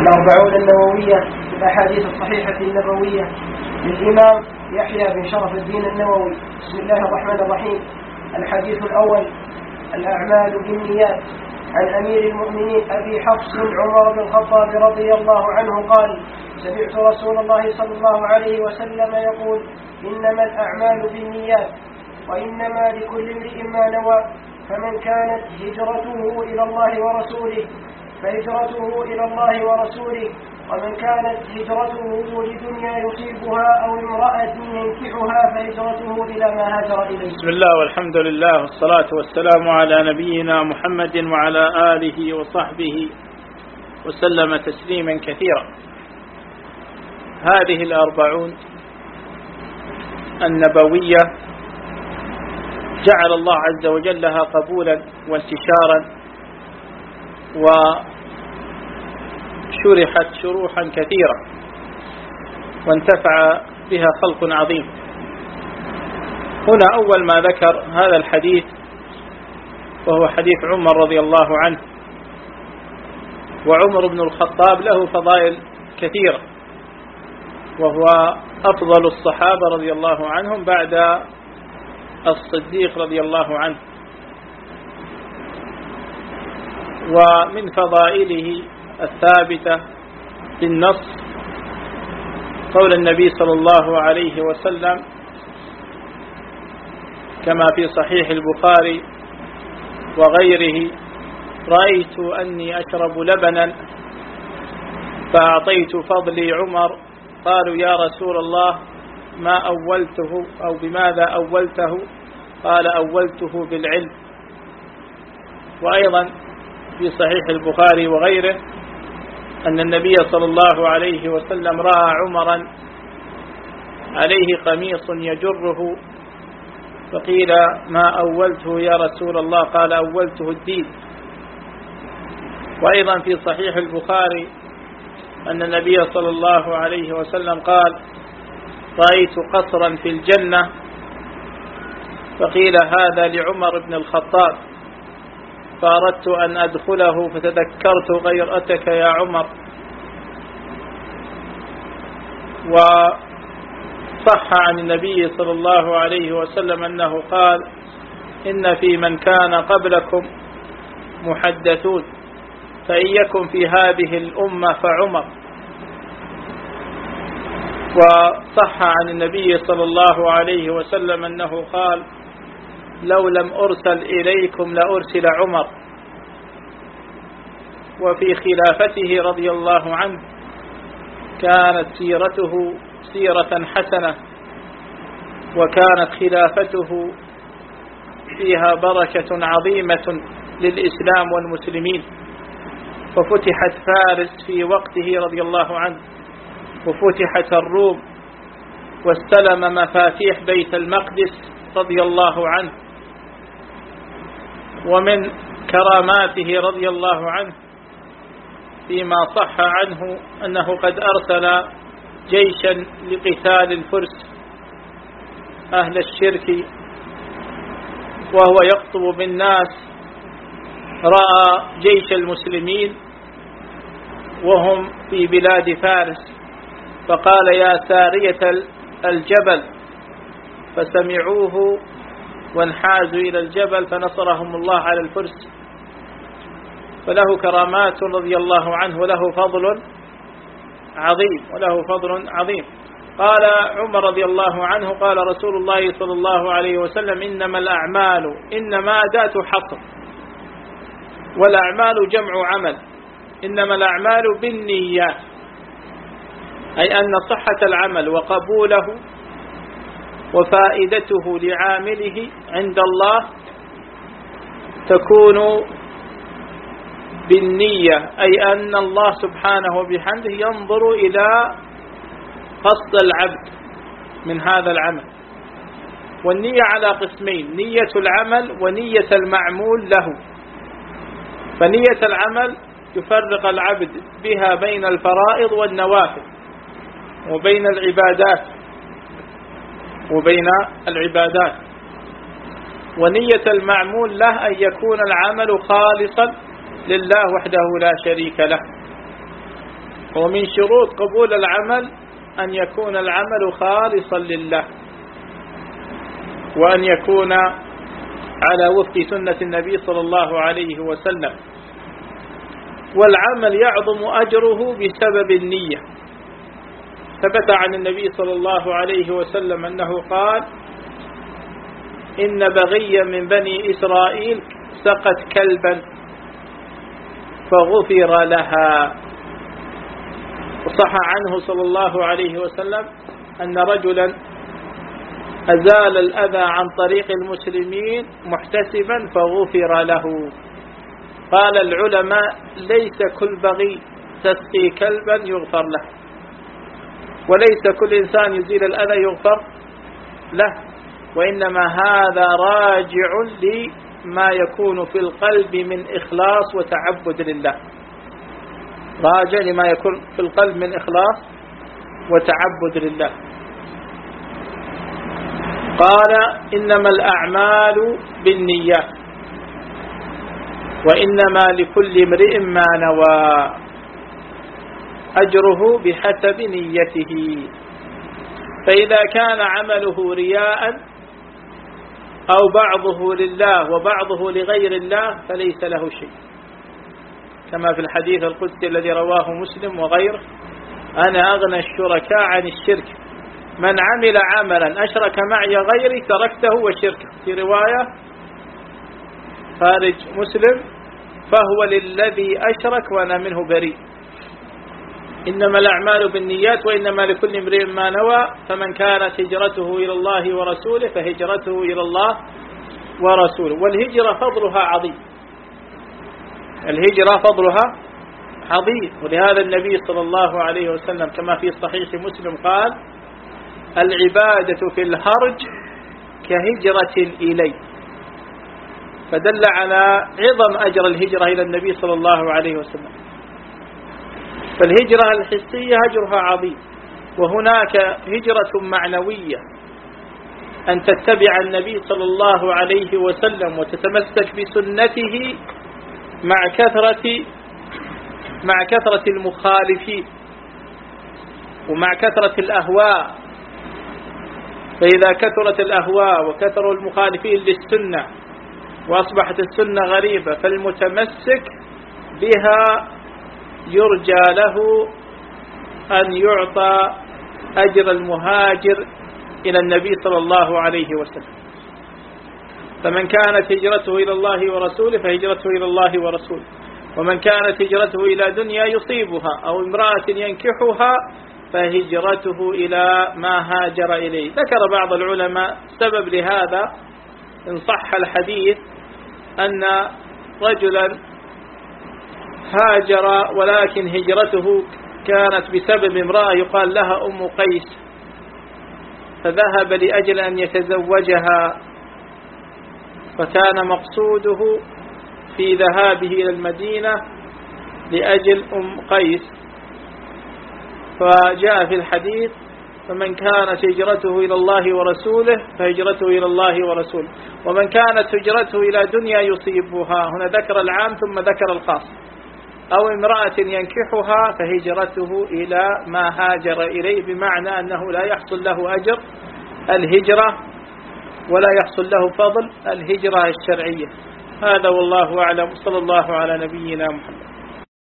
الأربعون النووية الأحاديث الصحيحة النبوية للإمام يحيى بن شرف الدين النووي. بسم الله الرحمن الرحيم. الحديث الأول: الأعمال بالنيات. عن أمير المؤمنين أبي حفص عمر بن الخطاب رضي الله عنه قال: سمعت رسول الله صلى الله عليه وسلم يقول: إنما الأعمال بالنيات وإنما لكل امرئ ما نوى، فمن كانت هجرته إلى الله ورسوله فهجرته إلى الله ورسوله، ومن كانت هجرته لدنيا يصيبها أو امرأة ينكحها فهجرته إلى ما هاجر إليه. بسم الله والحمد لله والصلاة والسلام على نبينا محمد وعلى آله وصحبه وسلم تسليما كثيرا. هذه الأربعون النبوية جعل الله عز وجل لها قبولا وانتشارا، وشرحت شروحا كثيرة، وانتفع بها خلق عظيم. هنا أول ما ذكر هذا الحديث وهو حديث عمر رضي الله عنه. وعمر بن الخطاب له فضائل كثيرة، وهو أفضل الصحابة رضي الله عنهم بعد الصديق رضي الله عنه. ومن فضائله الثابتة بالنص قول النبي صلى الله عليه وسلم كما في صحيح البخاري وغيره: رأيت أني أشرب لبنا فأعطيت فضلي عمر، قالوا: يا رسول الله ما أولته أو بماذا أولته؟ قال: أولته بالعلم. وأيضا في صحيح البخاري وغيره أن النبي صلى الله عليه وسلم رأى عمرا عليه قميص يجره، فقيل: ما أولته يا رسول الله؟ قال: أولته الدين. وأيضا في صحيح البخاري أن النبي صلى الله عليه وسلم قال: رأيت قصرا في الجنة، فقيل: هذا لعمر بن الخطاب، فأردت أن أدخله فتذكرت غيرتك يا عمر. وصح عن النبي صلى الله عليه وسلم أنه قال: إن في من كان قبلكم محدثون، فإن يكن في هذه الأمة فعمر. وصح عن النبي صلى الله عليه وسلم أنه قال: لو لم أرسل إليكم لأرسل عمر. وفي خلافته رضي الله عنه كانت سيرته سيرة حسنة، وكانت خلافته فيها بركة عظيمة للإسلام والمسلمين. ففتحت فارس في وقته رضي الله عنه، وفتحت الروم، واستلم مفاتيح بيت المقدس رضي الله عنه. ومن كراماته رضي الله عنه فيما صح عنه أنه قد أرسل جيشا لقتال الفرس أهل الشرك، وهو يخطب بالناس رأى جيش المسلمين وهم في بلاد فارس، فقال: يا سارية الجبل، فسمعوه وانحازوا إلى الجبل فنصرهم الله على الفرس. فله كرامات رضي الله عنه، وله فضل عظيم. قال عمر رضي الله عنه: قال رسول الله صلى الله عليه وسلم: إنما الأعمال، إنما أداة حصر، والأعمال جمع عمل، إنما الأعمال بالنيات، أي أن صحة العمل وقبوله وفائدته لعامله عند الله تكون بالنية، أي أن الله سبحانه وبحمده ينظر إلى قصد العبد من هذا العمل. والنية على قسمين: نية العمل ونية المعمول له. فنية العمل يفرق العبد بها بين الفرائض والنوافل، وبين العبادات. ونية المعمول له أن يكون العمل خالصا لله وحده لا شريك له. ومن شروط قبول العمل أن يكون العمل خالصا لله، وأن يكون على وفق سنة النبي صلى الله عليه وسلم. والعمل يعظم أجره بسبب النية. ثبت عن النبي صلى الله عليه وسلم أنه قال: إن بغيا من بني إسرائيل سقت كلبا فغفر لها. وصح عنه صلى الله عليه وسلم أن رجلا أزال الأذى عن طريق المسلمين محتسبا فغفر له. قال العلماء: ليس كل بغي تسقي كلبا يغفر له، وليس كل إنسان يزيل الأذى يغفر له، وإنما هذا راجع لما يكون في القلب من إخلاص وتعبد لله. راجع لما يكون في القلب من إخلاص وتعبد لله. قال: إنما الأعمال بالنيات وإنما لكل امرئ ما نوى، أجره بحسب نيته. فإذا كان عمله رياء أو بعضه لله وبعضه لغير الله فليس له شيء، كما في الحديث القدسي الذي رواه مسلم وغيره: أنا أغنى الشركاء عن الشرك، من عمل عملا أشرك معي غيري تركته وشركه. في رواية خارج مسلم: فهو للذي أشرك وأنا منه بريء. إنما الأعمال بالنيات وإنما لكل امرئ ما نوى، فمن كانت هجرته إلى الله ورسوله فهجرته إلى الله ورسوله. والهجرة فضلها عظيم، الهجرة فضلها عظيم. ولهذا النبي صلى الله عليه وسلم كما في صحيح مسلم قال: العبادة في الهرج كهجرة إلي، فدل على عظم أجر الهجرة إلى النبي صلى الله عليه وسلم. فالهجرة الحسية أجرها عظيم، وهناك هجرة معنوية، أن تتبع النبي صلى الله عليه وسلم وتتمسك بسنته مع كثرة المخالفين ومع كثرة الأهواء. فإذا كثرت الأهواء وكثر المخالفين للسنة وأصبحت السنة غريبة، فالمتمسك بها يرجى له أن يعطى أجر المهاجر إلى النبي صلى الله عليه وسلم. فمن كانت هجرته إلى الله ورسوله فهجرته إلى الله ورسوله، ومن كانت هجرته إلى دنيا يصيبها أو امرأة ينكحها فهجرته إلى ما هاجر إليه. ذكر بعض العلماء سبب لهذا إن صح الحديث أن رجلا هاجر ولكن هجرته كانت بسبب امرأة يقال لها أم قيس، فذهب لأجل أن يتزوجها، فكان مقصوده في ذهابه إلى المدينة لأجل أم قيس. فجاء في الحديث: فمن كانت هجرته إلى الله ورسوله فهجرته إلى الله ورسوله، ومن كانت هجرته إلى دنيا يصيبها. هنا ذكر العام ثم ذكر الخاص. أو امرأة ينكحها فهجرته إلى ما هاجر إليه، بمعنى أنه لا يحصل له أجر الهجرة ولا يحصل له فضل الهجرة الشرعية. هذا والله أعلم. صلى الله على نبينا محمد.